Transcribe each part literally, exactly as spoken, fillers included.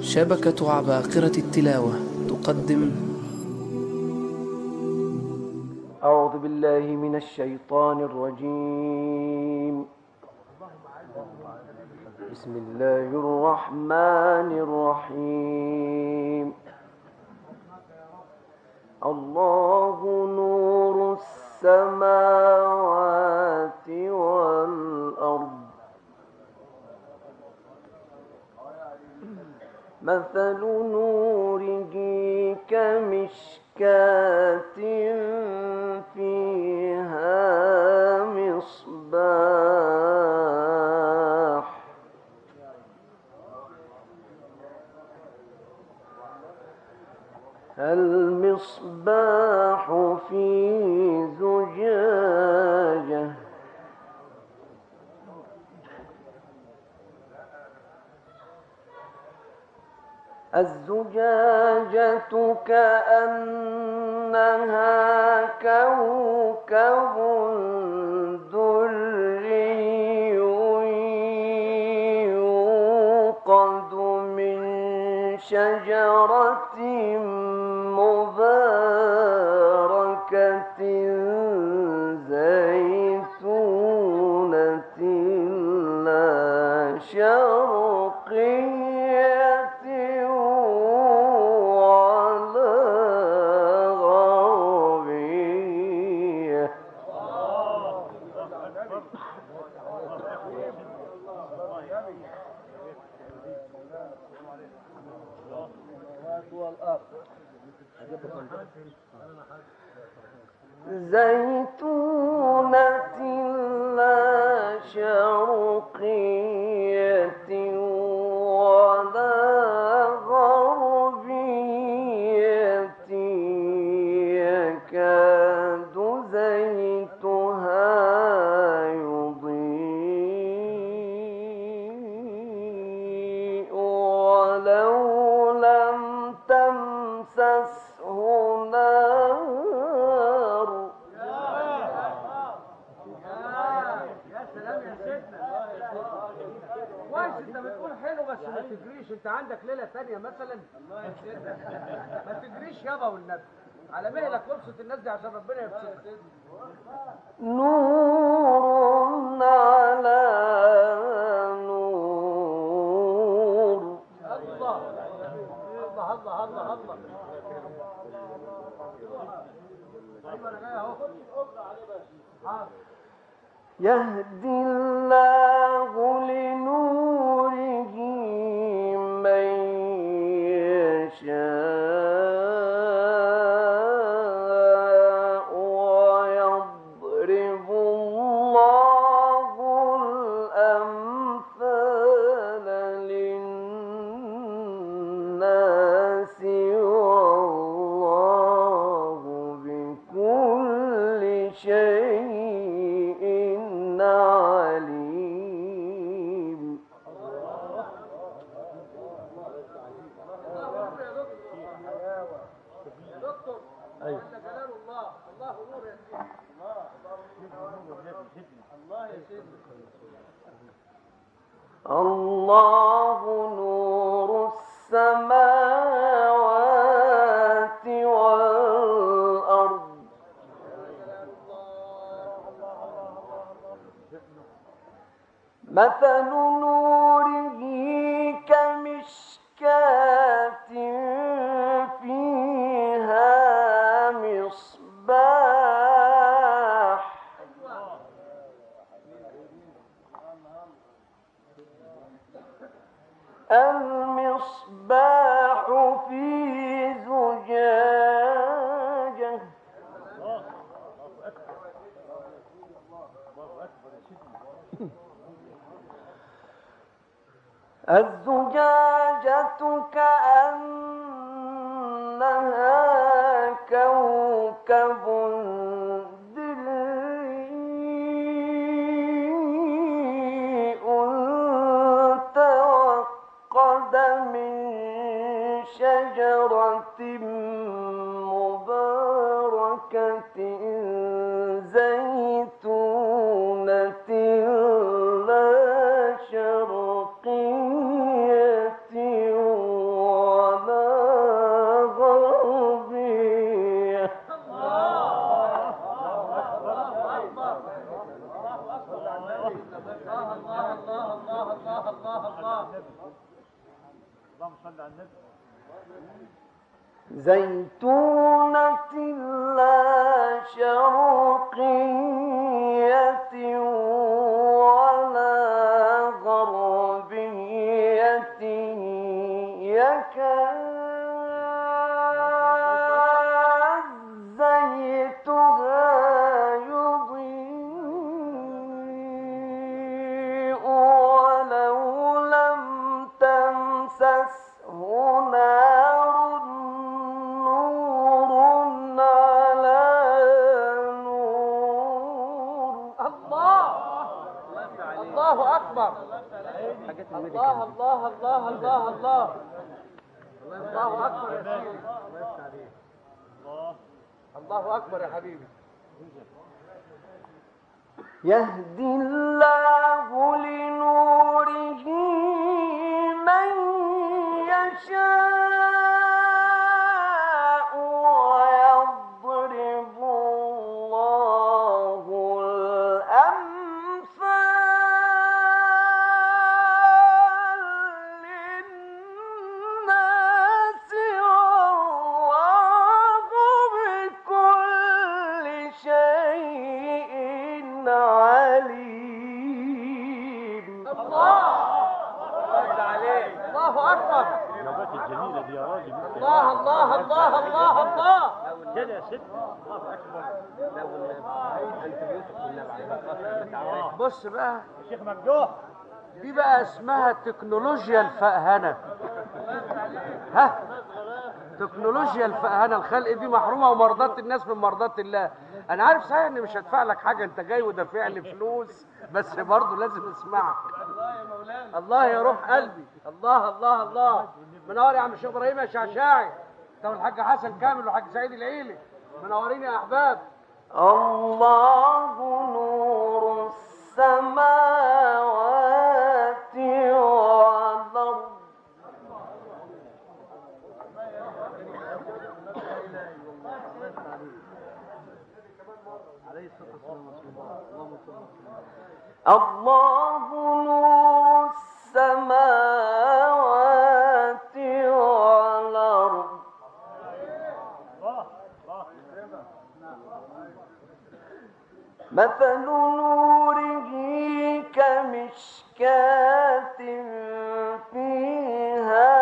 شبكة عباقرة التلاوة تقدم. أعوذ بالله من الشيطان الرجيم. بسم الله الرحمن الرحيم. الله نور السماوات والأرض، مثل نوره كمشكاة فيها مصباح المصباح في زجاجة، الزجاجة كأنها كوكب دري يوقد من شجرة مباركة زيتونة لا شرقية ولا غربية. زيتونة لا شرقية ولا غربية، يكاد زيتها يضيء ولو لم تمسسه نار. كويس انت بتقول حلو، بس ما تجريش. انت عندك ليله ثانيه مثلا؟ ما تجريش يابا والنبي، على مهلك وابسط الناس دي عشان ربنا يبسطك. نور على نور. الله الله الله الله الله. ايوه انا جاي اهو. يهدي الله لنوره من يشاء ويضرب الله الأمثال للناس والله بكل شيء عليم. دكتور جل جلال الله. الله نور يا سيدي. الله يا سيدي. الله نور السماوات والأرض، مثل نوره كمشكاة فيها مصباح المصباح في زجاجة، الزجاجة كأنها كوكب دري توقد من شجرة مباركة زيتونة لا شرقية الله الله الله. اللهم صل على النبي. زيتونة لا شرقية ولا غربية يكاد زيتها يضيء ولو لم تمسسه نار نور على نور. الله الله اكبر. الله الله الله الله الله الله اكبر يا سيدي. الله اكبر يا حبيبي. يهدي الله لنوره من يشاء ويضرب الله الأمثال للناس والله بكل شيء عليم. الله الله اكبر. الإجابات الجميلة دي يا راجل. الله الله الله الله الله. كده يا ست. الله أكبر. بص بقى، الشيخ ممدوح. دي بقى اسمها تكنولوجيا الفأهنة. ها، تكنولوجيا الفأهنة. الخلق دي محرومة ومرضات الناس من مرضات الله. انا عارف صحيح اني مش هدفع لك حاجة، انت جاي ودافع لي فلوس، بس برضه لازم اسمعك. الله يا مولانا. الله يا روح قلبي. الله الله الله. منور يا عم الشيخ ابراهيم يا شعشاعي. انت والحاج حسن كامل والحاج سعيد العيلي. منورين يا احباب. الله نور السماوات والأرض الله نور السماوات والأرض مثل نوره كمشكاة فيها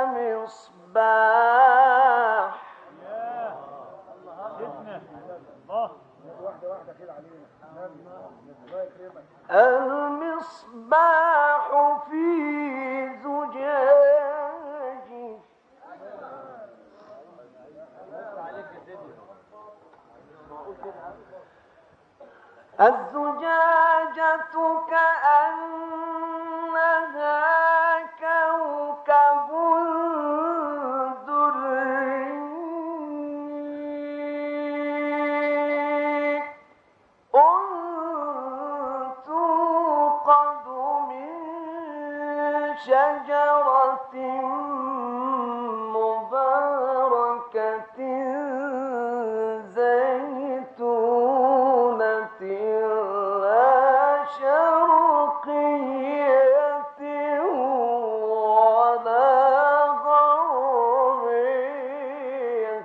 مصباح المصباح في زجاج الزجاجة كأنها كوكب دري توقد من شجرة مباركة زيتونة لا شرقية ولا غربية.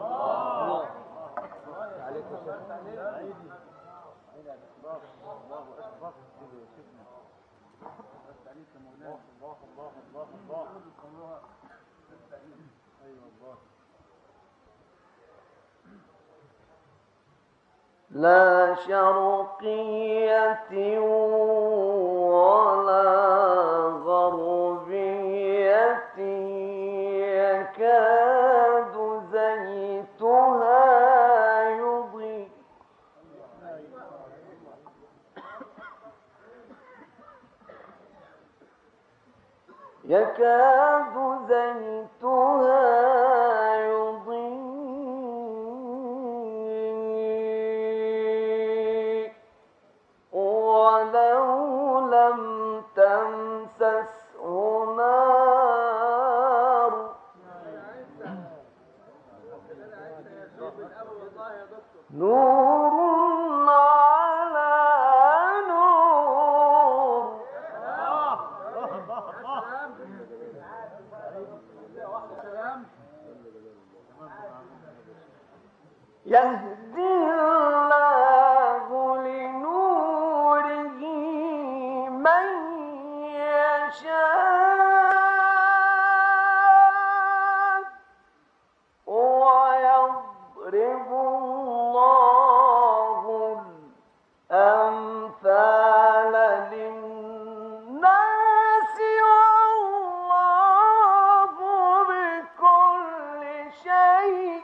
لا شرقية ولا غربية يكاد زيتها يضيء يكاد زيتها يضيء ولو لم تمسسه نار نور على نور. يهدي الله لنوره من يشاء ويضرب الله الأمثال للناس والله بكل شيء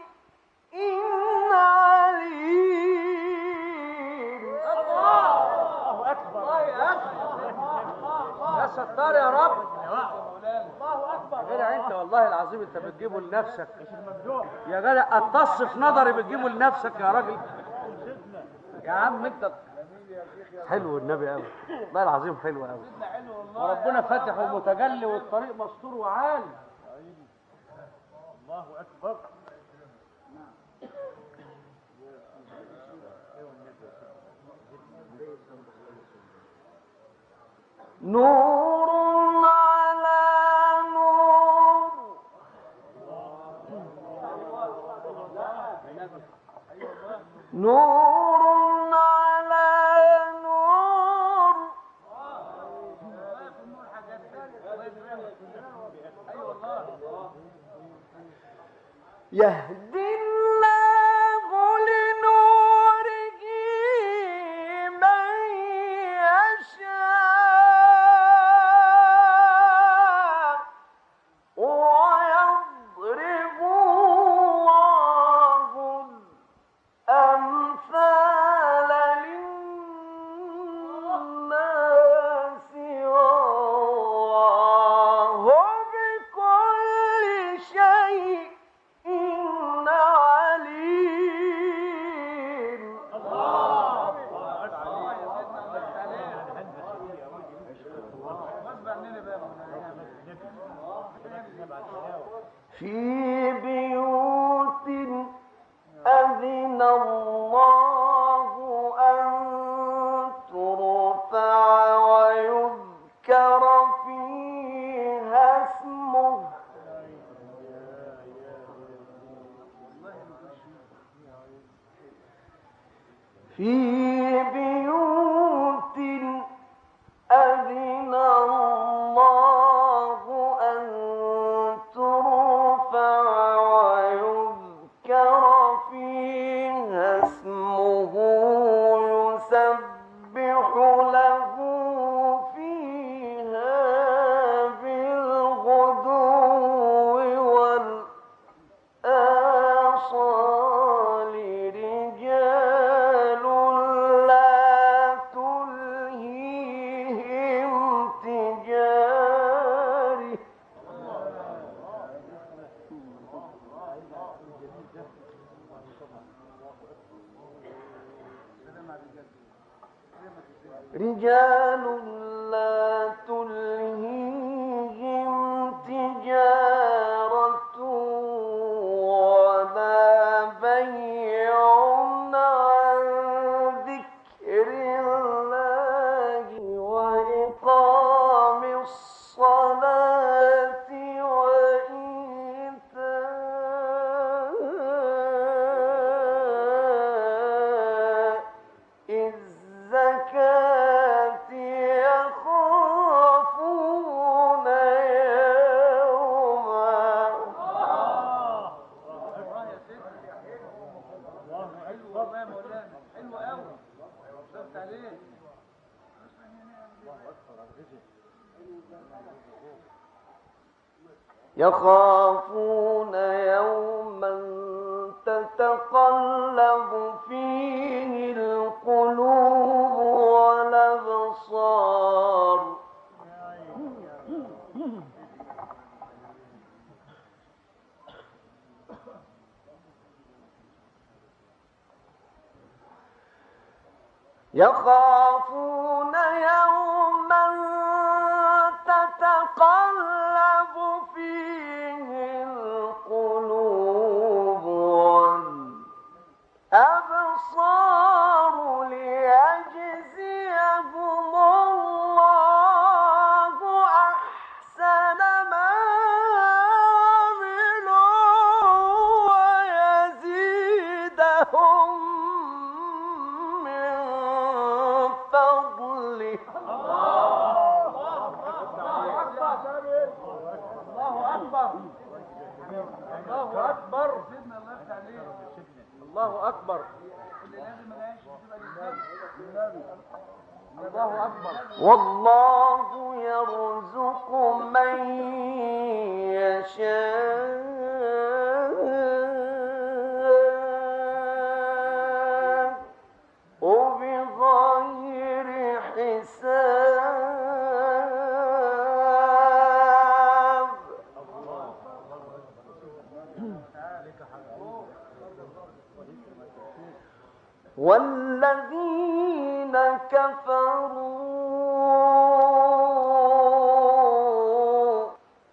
يا ستار يا رب. الله اكبر. يا جدع انت والله العظيم انت بتجيبه لنفسك يا جدع. الطص في نظري بتجيبه لنفسك يا راجل. يا عم انت حلو النبي قوي والله العظيم حلو قوي. وربنا فاتح ومتجلي والطريق مستور وعالي. الله اكبر. نور على نور نور على نور يهدي الله لنوره من يشاء ويضرب الله الأمثال للناس والله بكل شيء عليم. في بيوت أذن الله أن ترفع ويذكر فيها اسمه في بيوت أذن الله أن ترفع ويذكر فيها اسمه يسبح له فيها بالغدو والآصال رجال لا تلهيهم تجارة رجال لا تلهيهم تجارة ولا بيع عن ذكر الله وإقام الصلاة وإيتاء الزكاة يخافون يوما. يخافون يوما تتقلب فيه القلوب والأبصار. يخافون يوما تتقلب فيه القلوب والأبصار ليجزيهم الله أحسن ما عملوا ويزيدهم الله اكبر. الله اكبر. الله اكبر. والله يرزق من يشاء وبغير حساب. والذين كفروا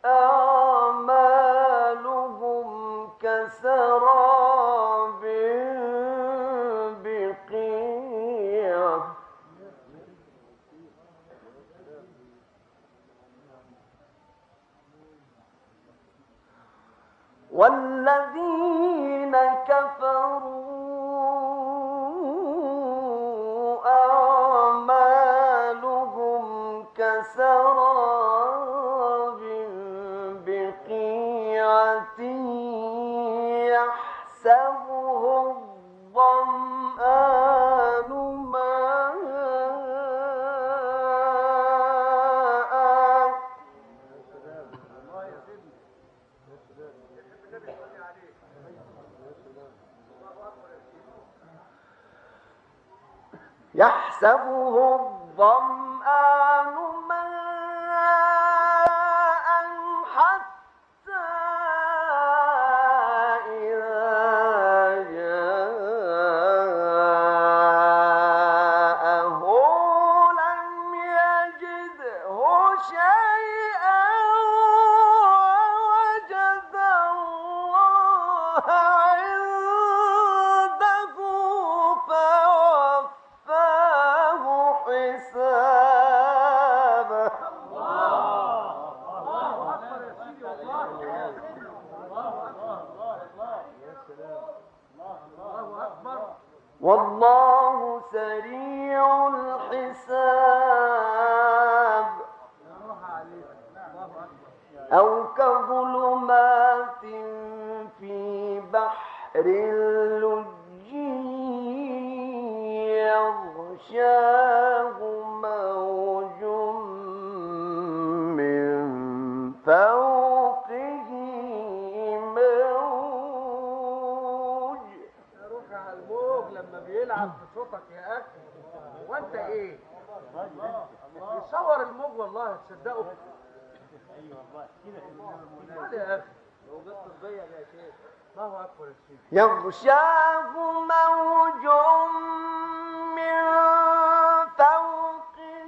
أعمالهم كسراب بقيعة والذين كفروا أعمالهم كسراب بقيعة يحسبه الظمآن ماء يحسبه الظمآن ماء حتى إذا جاءه لم يجده شيئا ووجد الله عنده فوفاه حسابه. والله سريع الحساب. أو كظلمات في بحر اللجي يغشاه موج من فوقه موج. روح على الموج لما بيلعب في صوتك يا اخي. وانت ايه؟ يصور الموج والله تصدقوا. قال يا اخي لو جبت الضيق يا شيخ. الله اكبر يا شيخ. يغشاه موج من فوقه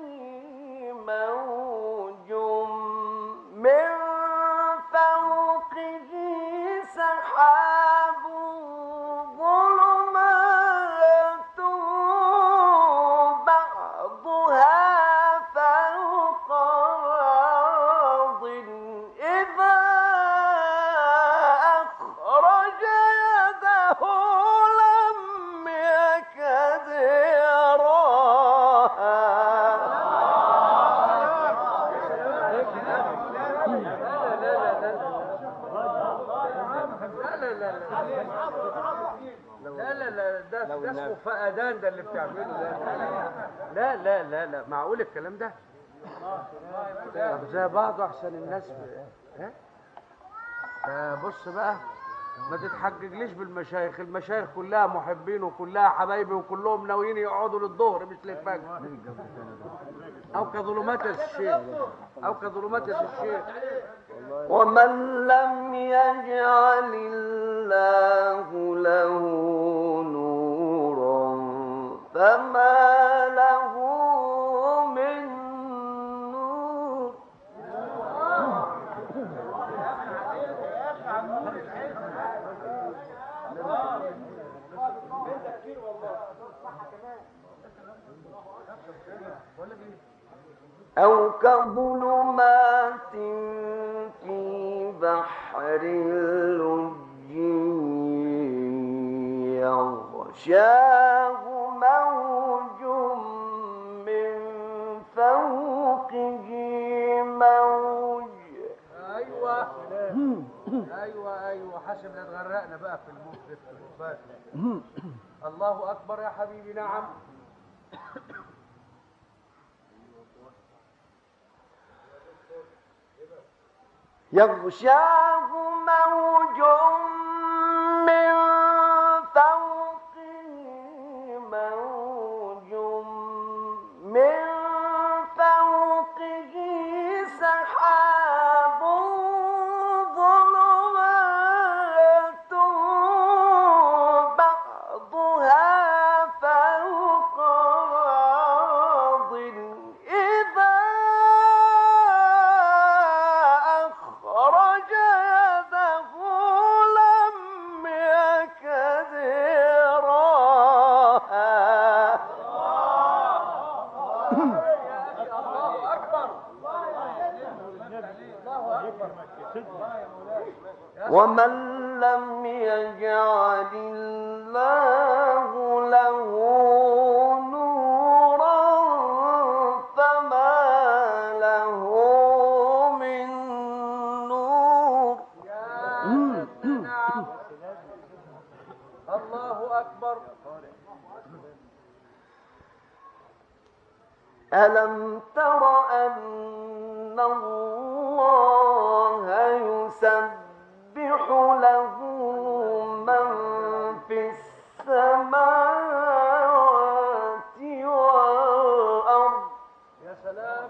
موج من فوقه سحاب ظلمات بعضها فوق بعض إذا أخرج يده لم يكد يراها. لا لا لا ده ده اسمه فقدان ده اللي بتعمله ده. لا لا لا لا معقول الكلام ده؟ طب زي بعضه احسن الناس ها؟ آه بص بقى ما تتحججليش بالمشايخ. المشايخ كلها محبين وكلها حبايبي وكلهم ناويين يقعدوا للظهر مش للفجر. او كظلمات الشيخ او كظلمات الشيخ. ومن لم يجعل الله له نورا فما له من نور. أو كظلمات في بحر اللجي يغشاه موج من فوقه موج. ايوه حاسب لا تغرقنا بقى في الموت ده. الله اكبر يا حبيبي. نعم. يغشاه موج من فوقه موج من فوقه سحاب ظلمات بعضها فوق بعض إذا أخرج يده لم يكد يراها. ومن لم يجعل الله له نورا فما له من نور. نعم. الله اكبر. ألم تر أن الله يسبح له من في السماوات والأرض. يا سلام.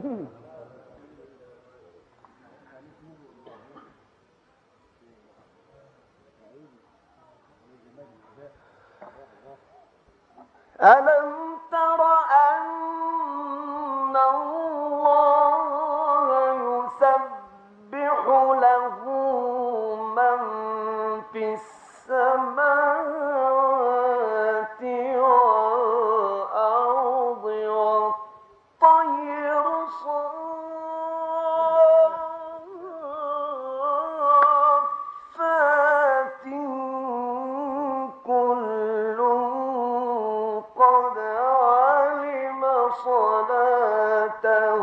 ألم تر أن الله يسبح له من في السماوات والأرض والطير صافات كل قد علم صلاته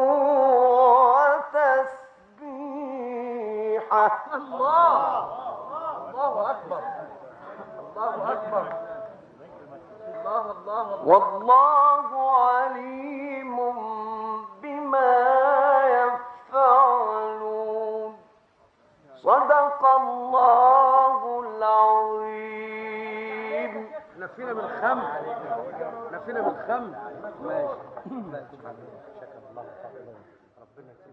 وتسبيحه. الله. الله اكبر. الله اكبر. الله الله الله. والله عليم بما يفعلون. صدق الله العظيم. احنا فينا من الخمر. احنا فينا من الخمر. ماشي. شكر الله. ربنا